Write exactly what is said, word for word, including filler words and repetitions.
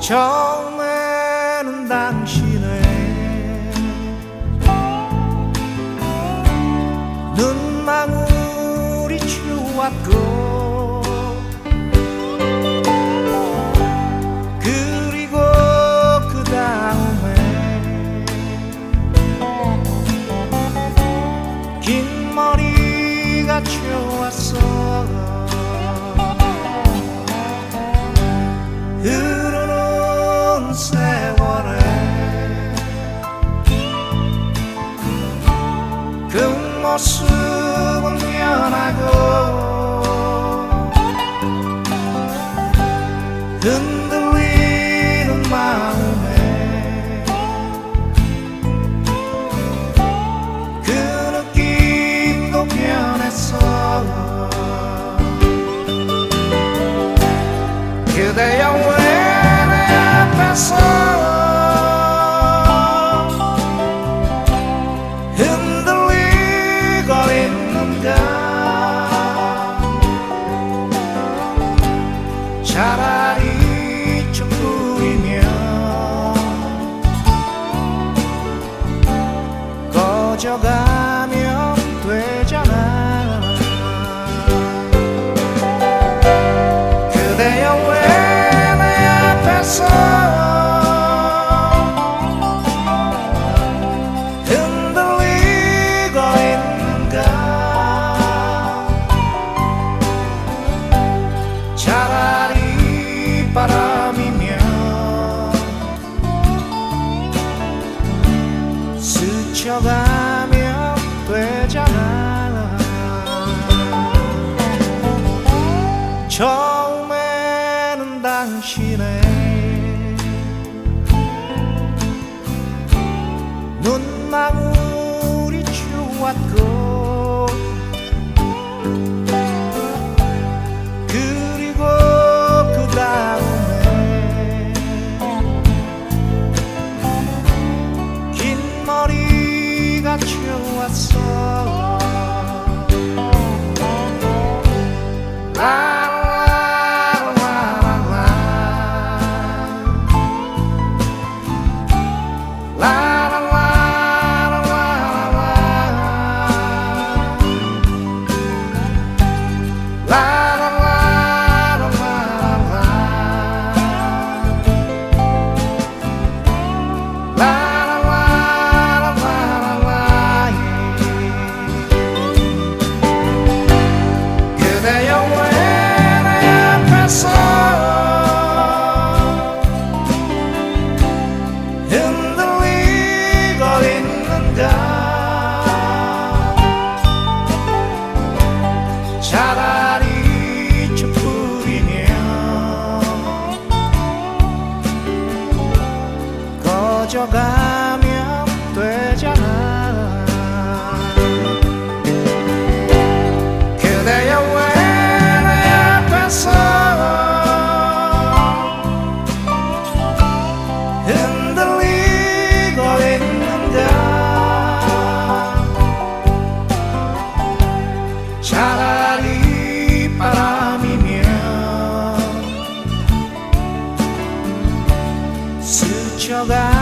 처음에는 당신의 눈망울이 좋았고 그리고 그 다음에 긴 머리가 좋았어. 흐르는 세월에 그 모습은 변하고 흔들리는 마음에 그 느낌도 변했어. 그대여 왜 내 앞에서 흔들리고 있는가. 차라리 촛불이면 꺼져가면 되잖아. 그대여 왜 흔들리고 있는가. 차라리 바람이면 스쳐가면 되잖아. 처음에는 당신의 눈망울이 좋았고 그리고 그 다음에 긴 머리가 좋았어. 차라리 촛불이면 꺼져가면 되잖아. 그대여 왜 내 앞에서 흔들리고 있는가. 차라리 바람이면 스쳐가